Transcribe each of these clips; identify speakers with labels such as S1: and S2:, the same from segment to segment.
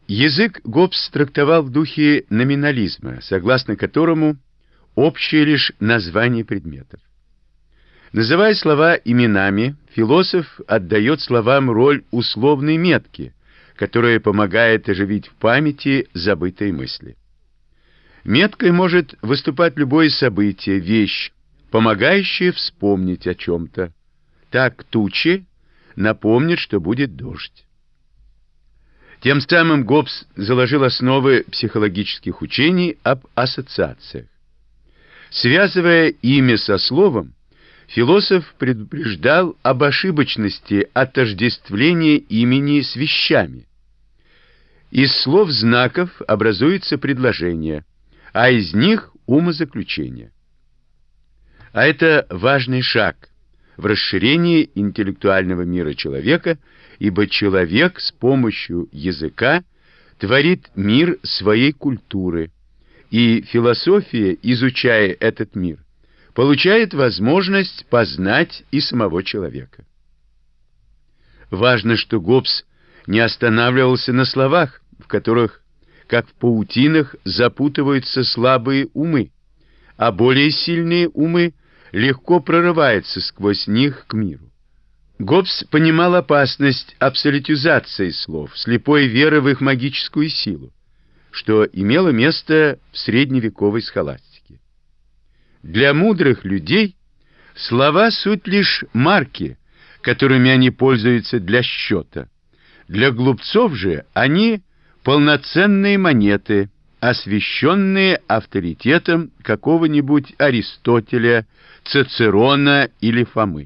S1: Язык Гоббс трактовал в духе номинализма, согласно которому общее лишь название предметов. Называя слова именами, философ отдает словам роль условной метки, которая помогает оживить в памяти забытые мысли. Меткой может выступать любое событие, вещь, помогающая вспомнить о чем-то. Так тучи напомнят, что будет дождь. Тем самым Гоббс заложил основы психологических учений об ассоциациях. Связывая имя со словом, философ предупреждал об ошибочности отождествления имени с вещами. Из слов-знаков образуется предложение, а из них умозаключение. А это важный шаг в расширении интеллектуального мира человека, ибо человек с помощью языка творит мир своей культуры, и философия, изучая этот мир, получает возможность познать и самого человека. Важно, что Гоббс не останавливался на словах, в которых, как в паутинах, запутываются слабые умы, а более сильные умы легко прорываются сквозь них к миру. Гоббс понимал опасность абсолютизации слов, слепой веры в их магическую силу, что имело место в средневековой схоластике. Для мудрых людей слова — суть лишь марки, которыми они пользуются для счета. Для глупцов же они — полноценные монеты, освященные авторитетом какого-нибудь Аристотеля, Цицерона или Фомы.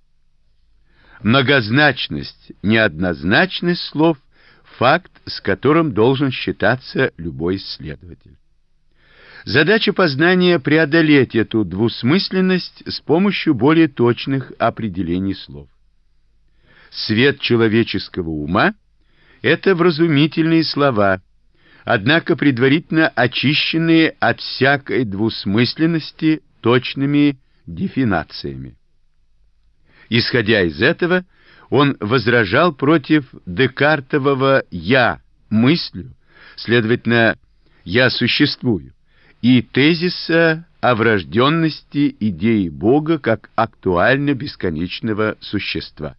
S1: Многозначность, неоднозначность слов — факт, с которым должен считаться любой исследователь. Задача познания — преодолеть эту двусмысленность с помощью более точных определений слов. Свет человеческого ума — это вразумительные слова, однако предварительно очищенные от всякой двусмысленности точными дефинациями. Исходя из этого, он возражал против декартового «я» мыслью, следовательно, «я существую», и тезиса о врожденности идеи Бога как актуально бесконечного существа.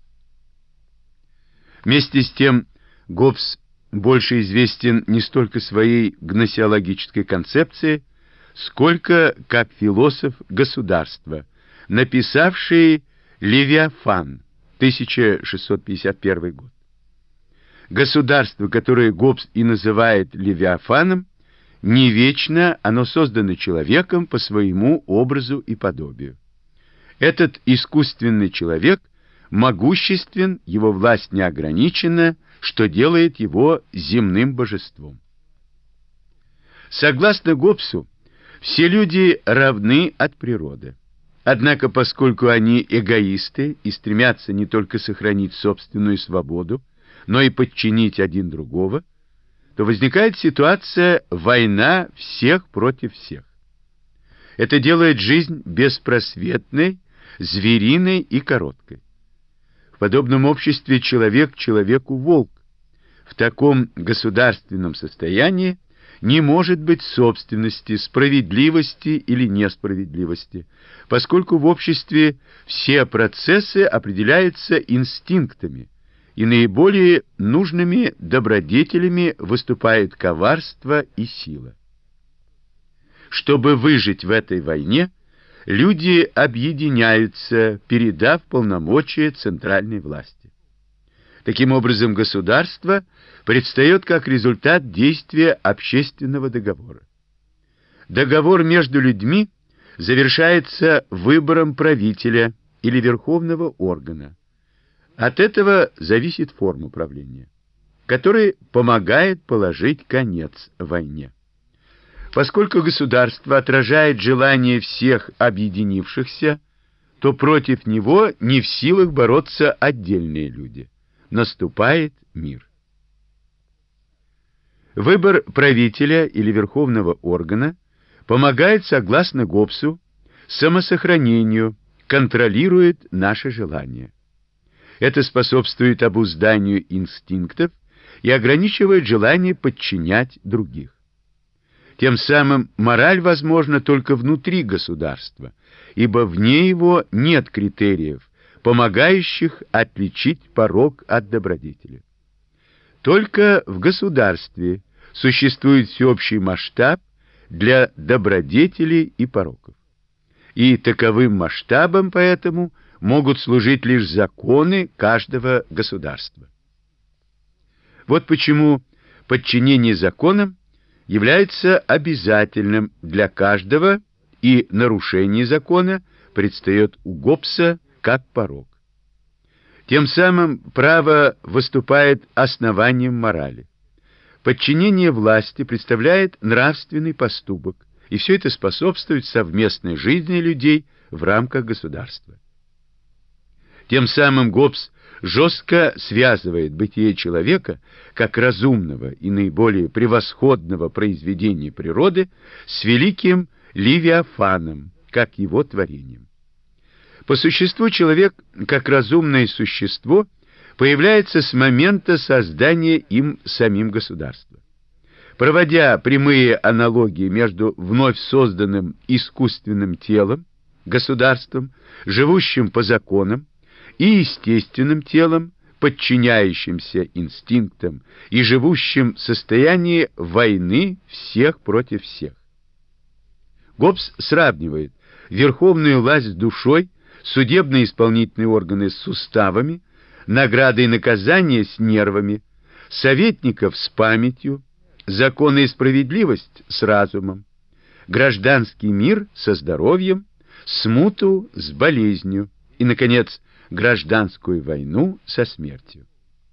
S1: Вместе с тем, Гоббс больше известен не столько своей гносеологической концепцией, сколько как философ государства, написавший «Левиафан», 1651 год. Государство, которое Гоббс и называет Левиафаном, не вечно, оно создано человеком по своему образу и подобию. Этот искусственный человек могуществен, его власть не ограничена, что делает его земным божеством. Согласно Гоббсу, все люди равны от природы. Однако, поскольку они эгоисты и стремятся не только сохранить собственную свободу, но и подчинить один другого, то возникает ситуация «война всех против всех». Это делает жизнь беспросветной, звериной и короткой. В подобном обществе человек человеку волк. В таком государственном состоянии не может быть собственности, справедливости или несправедливости, поскольку в обществе все процессы определяются инстинктами, и наиболее нужными добродетелями выступают коварство и сила. Чтобы выжить в этой войне, люди объединяются, передав полномочия центральной власти. Таким образом, государство предстает как результат действия общественного договора. Договор между людьми завершается выбором правителя или верховного органа. От этого зависит форма правления, который помогает положить конец войне. Поскольку государство отражает желание всех объединившихся, то против него не в силах бороться отдельные люди. Наступает мир. Выбор правителя или верховного органа помогает, согласно Гоббсу, самосохранению, контролирует наши желания. Это способствует обузданию инстинктов и ограничивает желание подчинять других. Тем самым мораль возможна только внутри государства, ибо вне его нет критериев, помогающих отличить порок от добродетели. Только в государстве существует всеобщий масштаб для добродетелей и пороков. И таковым масштабом поэтому могут служить лишь законы каждого государства. Вот почему подчинение законам является обязательным для каждого, и нарушение закона предстает у Гоббса как порок. Тем самым право выступает основанием морали. Подчинение власти представляет нравственный поступок, и все это способствует совместной жизни людей в рамках государства. Тем самым Гоббс жестко связывает бытие человека как разумного и наиболее превосходного произведения природы с великим Левиафаном, как его творением. По существу человек, как разумное существо, появляется с момента создания им самим государства. Проводя прямые аналогии между вновь созданным искусственным телом, государством, живущим по законам, и естественным телом, подчиняющимся инстинктам и живущим в состоянии войны всех против всех. Гоббс сравнивает верховную власть с душой, судебные исполнительные органы с суставами, награды и наказания с нервами, советников с памятью, законы и справедливость с разумом, гражданский мир со здоровьем, смуту с болезнью и, наконец, гражданскую войну со смертью.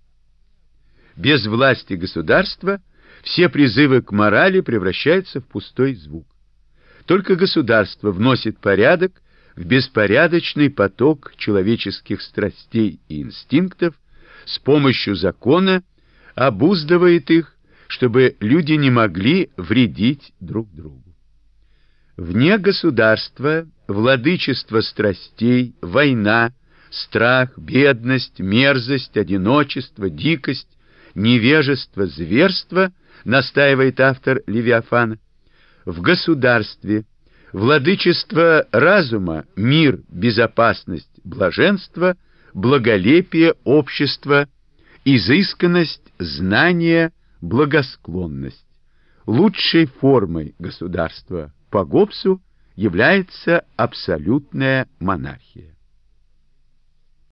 S1: Без власти государства все призывы к морали превращаются в пустой звук. Только государство вносит порядок в беспорядочный поток человеческих страстей и инстинктов, с помощью закона обуздывает их, чтобы люди не могли вредить друг другу. Вне государства владычество страстей, война, страх, бедность, мерзость, одиночество, дикость, невежество, зверство, настаивает автор Левиафана. В государстве владычество разума, мир, безопасность, блаженство, благолепие, общество, изысканность, знание, благосклонность. Лучшей формой государства по Гоббсу является абсолютная монархия.